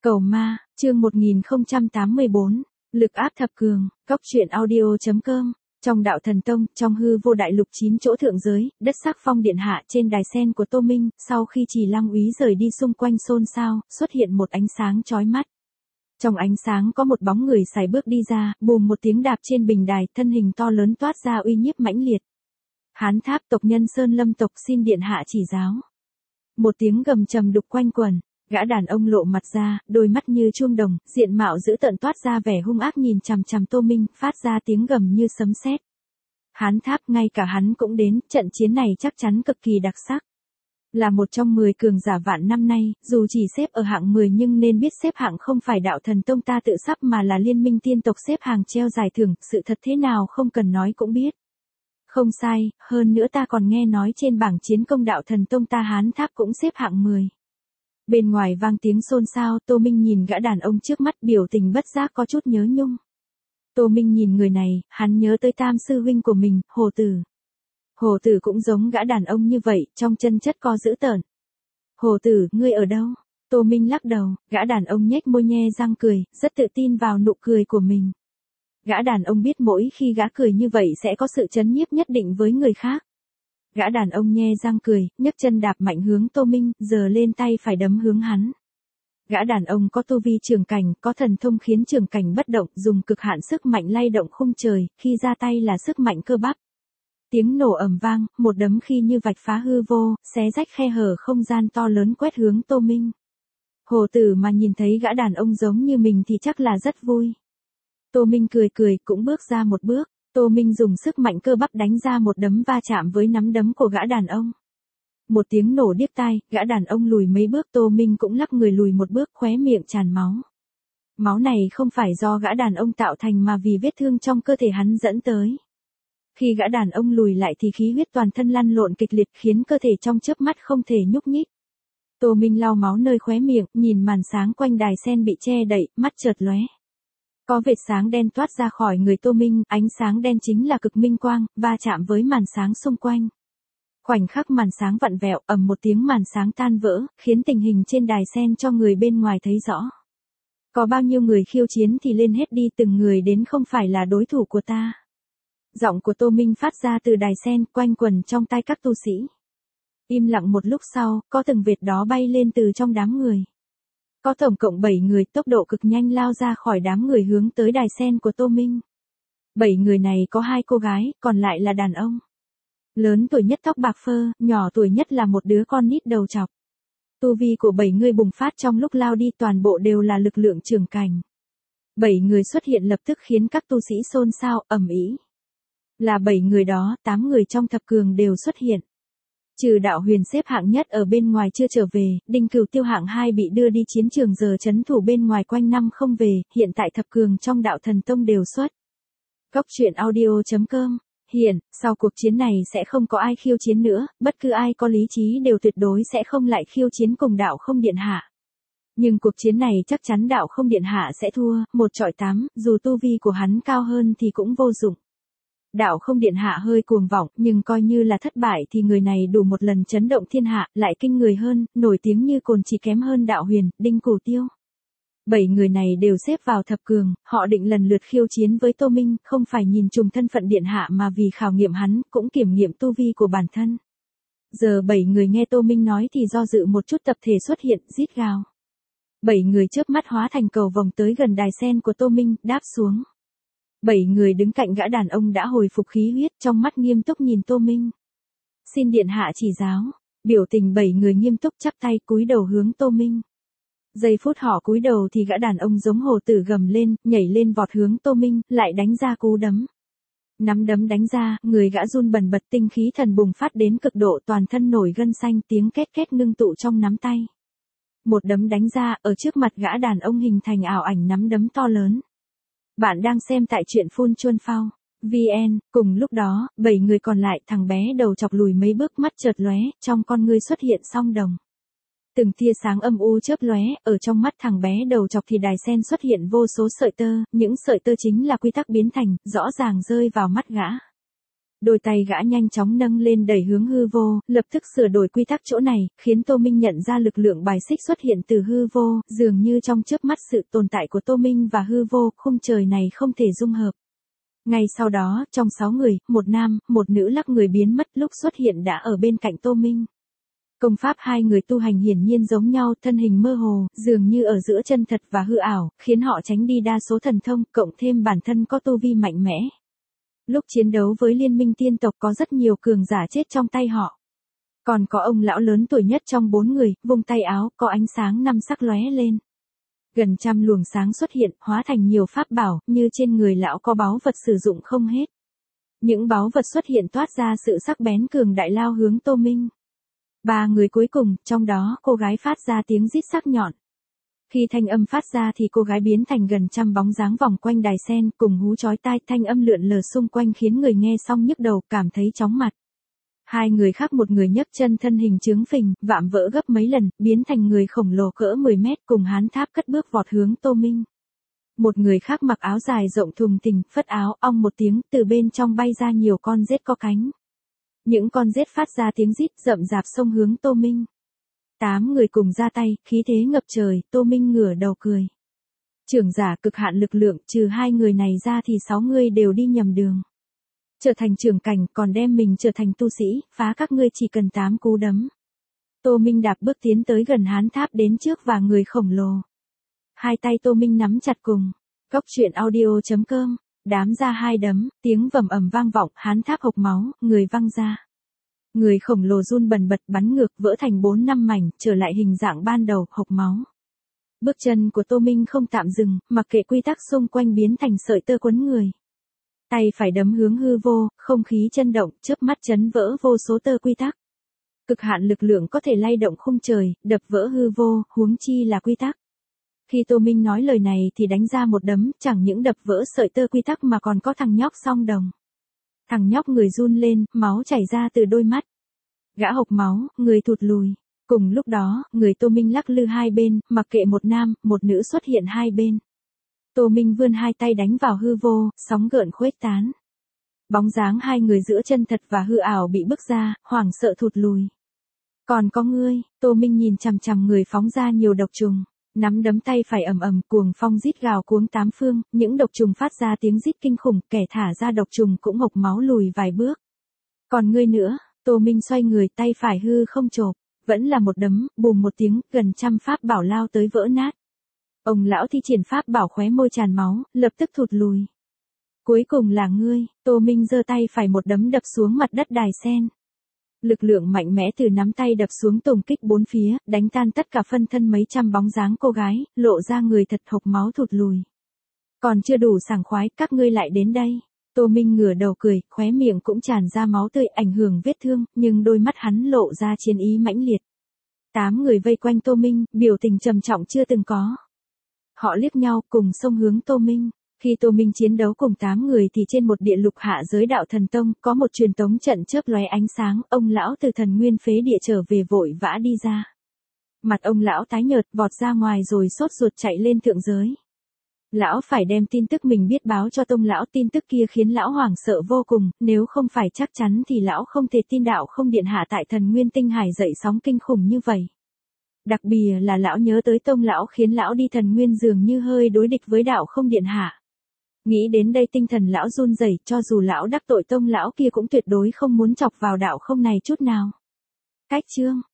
Cầu ma, chương 1084, lực áp thập cường, góc truyện audio.com. Trong đạo thần tông, trong hư vô đại lục 9 chỗ thượng giới, đất sắc phong điện hạ trên đài sen của Tô Minh, sau khi Trì Lăng Úy rời đi xung quanh xôn xao, xuất hiện một ánh sáng chói mắt. Trong ánh sáng có một bóng người sải bước đi ra, bùm một tiếng đạp trên bình đài, thân hình to lớn toát ra uy nhiếp mãnh liệt. Hán Tháp tộc nhân Sơn Lâm tộc xin điện hạ chỉ giáo. Một tiếng gầm trầm đục quanh quẩn. Gã đàn ông lộ mặt ra, đôi mắt như chuông đồng, diện mạo dữ tợn toát ra vẻ hung ác nhìn chằm chằm Tô Minh, phát ra tiếng gầm như sấm sét. Hán Tháp, ngay cả hắn cũng đến, trận chiến này chắc chắn cực kỳ đặc sắc. Là một trong 10 cường giả vạn năm nay, dù chỉ xếp ở hạng 10 nhưng nên biết xếp hạng không phải đạo thần tông ta tự sắp mà là liên minh tiên tộc xếp hàng treo giải thưởng, sự thật thế nào không cần nói cũng biết. Không sai, hơn nữa ta còn nghe nói trên bảng chiến công đạo thần tông ta Hán Tháp cũng xếp hạng 10. Bên ngoài vang tiếng xôn xao, Tô Minh nhìn gã đàn ông trước mắt, biểu tình bất giác có chút nhớ nhung. Tô Minh nhìn người này, hắn nhớ tới tam sư huynh của mình, Hồ Tử. Hồ Tử cũng giống gã đàn ông như vậy, trong chân chất co dữ tợn. Hồ Tử, ngươi ở đâu? Tô Minh lắc đầu, gã đàn ông nhếch môi nhe răng cười, rất tự tin vào nụ cười của mình. Gã đàn ông biết mỗi khi gã cười như vậy sẽ có sự chấn nhiếp nhất định với người khác. Gã đàn ông nhe răng cười, nhấc chân đạp mạnh hướng Tô Minh, giơ lên tay phải đấm hướng hắn. Gã đàn ông có tu vi trường cảnh, có thần thông khiến trường cảnh bất động, dùng cực hạn sức mạnh lay động khung trời, khi ra tay là sức mạnh cơ bắp. Tiếng nổ ầm vang, một đấm khi như vạch phá hư vô, xé rách khe hở không gian to lớn quét hướng Tô Minh. Hồ Tử mà nhìn thấy gã đàn ông giống như mình thì chắc là rất vui. Tô Minh cười cười, cũng bước ra một bước. Tô Minh dùng sức mạnh cơ bắp đánh ra một đấm va chạm với nắm đấm của gã đàn ông. Một tiếng nổ điếc tai, gã đàn ông lùi mấy bước, Tô Minh cũng lắc người lùi một bước, khóe miệng tràn máu. Máu này không phải do gã đàn ông tạo thành mà vì vết thương trong cơ thể hắn dẫn tới. Khi gã đàn ông lùi lại thì khí huyết toàn thân lăn lộn kịch liệt khiến cơ thể trong chớp mắt không thể nhúc nhích. Tô Minh lau máu nơi khóe miệng, nhìn màn sáng quanh đài sen bị che đậy, mắt chợt lóe. Có vệt sáng đen toát ra khỏi người Tô Minh, ánh sáng đen chính là cực minh quang, va chạm với màn sáng xung quanh. Khoảnh khắc màn sáng vặn vẹo, ầm một tiếng màn sáng tan vỡ, khiến tình hình trên đài sen cho người bên ngoài thấy rõ. Có bao nhiêu người khiêu chiến thì lên hết đi, từng người đến không phải là đối thủ của ta. Giọng của Tô Minh phát ra từ đài sen, quanh quẩn trong tai các tu sĩ. Im lặng một lúc sau, có từng vệt đó bay lên từ trong đám người. Có tổng cộng 7 người, tốc độ cực nhanh lao ra khỏi đám người hướng tới đài sen của Tô Minh. 7 người này có 2 cô gái, còn lại là đàn ông. Lớn tuổi nhất tóc bạc phơ, nhỏ tuổi nhất là một đứa con nít đầu trọc. Tu vi của 7 người bùng phát trong lúc lao đi, toàn bộ đều là lực lượng trường cảnh. 7 người xuất hiện lập tức khiến các tu sĩ xôn xao, ầm ĩ. Là 7 người đó, 8 người trong thập cường đều xuất hiện. Trừ Đạo Huyền xếp hạng nhất ở bên ngoài chưa trở về, Đinh Cửu Tiêu hạng 2 bị đưa đi chiến trường giờ trấn thủ bên ngoài quanh năm không về, hiện tại thập cường trong đạo thần tông đều xuất. Góc truyện audio.com. Hiện, sau cuộc chiến này sẽ không có ai khiêu chiến nữa, bất cứ ai có lý trí đều tuyệt đối sẽ không lại khiêu chiến cùng đạo không điện hạ. Nhưng cuộc chiến này chắc chắn đạo không điện hạ sẽ thua, 1 chọi 8, dù tu vi của hắn cao hơn thì cũng vô dụng. Đạo không điện hạ hơi cuồng vọng, nhưng coi như là thất bại thì người này đủ một lần chấn động thiên hạ, lại kinh người hơn, nổi tiếng như cồn chỉ kém hơn Đạo Huyền, Đinh Cửu Tiêu. 7 người này đều xếp vào thập cường, họ định lần lượt khiêu chiến với Tô Minh, không phải nhìn trùng thân phận điện hạ mà vì khảo nghiệm hắn, cũng kiểm nghiệm tu vi của bản thân. Giờ 7 người nghe Tô Minh nói thì do dự một chút, tập thể xuất hiện, rít gào. 7 người chớp mắt hóa thành cầu vòng tới gần đài sen của Tô Minh, đáp xuống. 7 người đứng cạnh gã đàn ông đã hồi phục khí huyết, trong mắt nghiêm túc nhìn Tô Minh. Xin điện hạ chỉ giáo. Biểu tình 7 người nghiêm túc chắp tay cúi đầu hướng Tô Minh. Giây phút họ cúi đầu thì gã đàn ông giống Hồ Tử gầm lên, nhảy lên vọt hướng Tô Minh, lại đánh ra cú đấm. Nắm đấm đánh ra, người gã run bần bật, tinh khí thần bùng phát đến cực độ, toàn thân nổi gân xanh, tiếng két két ngưng tụ trong nắm tay. Một đấm đánh ra, ở trước mặt gã đàn ông hình thành ảo ảnh nắm đấm to lớn. Bạn đang xem tại truyện Phun Chuân Phao VN, cùng lúc đó, 7 người còn lại, thằng bé đầu chọc lùi mấy bước, mắt chợt lóe, trong con ngươi xuất hiện song đồng. Từng tia sáng âm u chớp lóe, ở trong mắt thằng bé đầu chọc thì đài sen xuất hiện vô số sợi tơ, những sợi tơ chính là quy tắc biến thành, rõ ràng rơi vào mắt gã. Đôi tay gã nhanh chóng nâng lên đẩy hướng hư vô, lập tức sửa đổi quy tắc chỗ này, khiến Tô Minh nhận ra lực lượng bài xích xuất hiện từ hư vô, dường như trong chớp mắt sự tồn tại của Tô Minh và hư vô, khung trời này không thể dung hợp. Ngay sau đó, trong 6 người, một nam, một nữ lắc người biến mất, lúc xuất hiện đã ở bên cạnh Tô Minh. Công pháp hai người tu hành hiển nhiên giống nhau, thân hình mơ hồ, dường như ở giữa chân thật và hư ảo, khiến họ tránh đi đa số thần thông, cộng thêm bản thân có tu vi mạnh mẽ. Lúc chiến đấu với liên minh tiên tộc có rất nhiều cường giả chết trong tay họ. Còn có ông lão lớn tuổi nhất trong 4 người, vung tay áo, có ánh sáng 5 sắc lóe lên. Gần trăm luồng sáng xuất hiện, hóa thành nhiều pháp bảo, như trên người lão có báu vật sử dụng không hết. Những báu vật xuất hiện toát ra sự sắc bén cường đại lao hướng Tô Minh. 3 người cuối cùng, trong đó cô gái phát ra tiếng rít sắc nhọn. Khi thanh âm phát ra thì cô gái biến thành gần trăm bóng dáng vòng quanh đài sen, cùng hú chói tai, thanh âm lượn lờ xung quanh khiến người nghe xong nhức đầu, cảm thấy chóng mặt. 2 người khác, một người nhấc chân thân hình chướng phình, vạm vỡ gấp mấy lần, biến thành người khổng lồ cỡ 10 mét, cùng hán tháp cất bước vọt hướng Tô Minh. Một người khác mặc áo dài rộng thùng thình, phất áo, ong một tiếng, từ bên trong bay ra nhiều con rết có cánh. Những con rết phát ra tiếng rít rậm rạp xông hướng Tô Minh. 8 người cùng ra tay, khí thế ngập trời, Tô Minh ngửa đầu cười. Trưởng giả cực hạn lực lượng, trừ 2 người này ra thì 6 người đều đi nhầm đường. Trở thành trưởng cảnh, còn đem mình trở thành tu sĩ, phá các ngươi chỉ cần 8 cú đấm. Tô Minh đạp bước tiến tới gần hán tháp đến trước và người khổng lồ. 2 tay Tô Minh nắm chặt cùng. Cốc truyện audio.com, đám ra 2 đấm, tiếng vầm ầm vang vọng, hán tháp hộc máu, người văng ra. Người khổng lồ run bần bật bắn ngược vỡ thành 4-5 mảnh, trở lại hình dạng ban đầu, hộc máu. Bước chân của Tô Minh không tạm dừng, mặc kệ quy tắc xung quanh biến thành sợi tơ quấn người. Tay phải đấm hướng hư vô, không khí chấn động, chớp mắt chấn vỡ vô số tơ quy tắc. Cực hạn lực lượng có thể lay động khung trời, đập vỡ hư vô, huống chi là quy tắc. Khi Tô Minh nói lời này thì đánh ra một đấm, chẳng những đập vỡ sợi tơ quy tắc mà còn có thằng nhóc song đồng. Thằng nhóc người run lên, máu chảy ra từ đôi mắt. Gã hộc máu, người thụt lùi. Cùng lúc đó, người Tô Minh lắc lư hai bên, mặc kệ một nam, một nữ xuất hiện hai bên. Tô Minh vươn 2 tay đánh vào hư vô, sóng gợn khuếch tán. Bóng dáng 2 người giữa chân thật và hư ảo bị bức ra, hoảng sợ thụt lùi. Còn có ngươi, Tô Minh nhìn chằm chằm người phóng ra nhiều độc trùng. Nắm đấm tay phải ầm ầm, cuồng phong rít gào cuống 8 phương, những độc trùng phát ra tiếng rít kinh khủng, kẻ thả ra độc trùng cũng hộc máu lùi vài bước. Còn ngươi nữa, Tô Minh xoay người, tay phải hư không chộp, vẫn là một đấm, bùm một tiếng, gần trăm pháp bảo lao tới vỡ nát. Ông lão thi triển pháp bảo khóe môi tràn máu, lập tức thụt lùi. Cuối cùng là ngươi, Tô Minh giơ tay phải một đấm đập xuống mặt đất đài sen. Lực lượng mạnh mẽ từ nắm tay đập xuống tùng kích bốn phía, đánh tan tất cả phân thân mấy trăm bóng dáng cô gái, lộ ra người thật hộc máu thụt lùi. Còn chưa đủ sảng khoái, các ngươi lại đến đây. Tô Minh ngửa đầu cười, khóe miệng cũng tràn ra máu tươi ảnh hưởng vết thương, nhưng đôi mắt hắn lộ ra chiến ý mãnh liệt. 8 người vây quanh Tô Minh, biểu tình trầm trọng chưa từng có. Họ liếc nhau cùng xông hướng Tô Minh. Khi Tô Minh chiến đấu cùng 8 người thì trên một địa lục hạ giới đạo thần tông có một truyền tống trận chớp lóe ánh sáng, ông lão từ thần nguyên phế địa trở về vội vã đi ra. Mặt ông lão tái nhợt vọt ra ngoài rồi sốt ruột chạy lên thượng giới. Lão phải đem tin tức mình biết báo cho tông lão, tin tức kia khiến lão hoảng sợ vô cùng, nếu không phải chắc chắn thì lão không thể tin đạo không điện hạ tại thần nguyên tinh hải dậy sóng kinh khủng như vậy. Đặc biệt là lão nhớ tới tông lão khiến lão đi thần nguyên dường như hơi đối địch với đạo không điện hạ. Nghĩ đến đây tinh thần lão run rẩy, cho dù lão đắc tội tông lão kia cũng tuyệt đối không muốn chọc vào đạo không này chút nào. Cách chương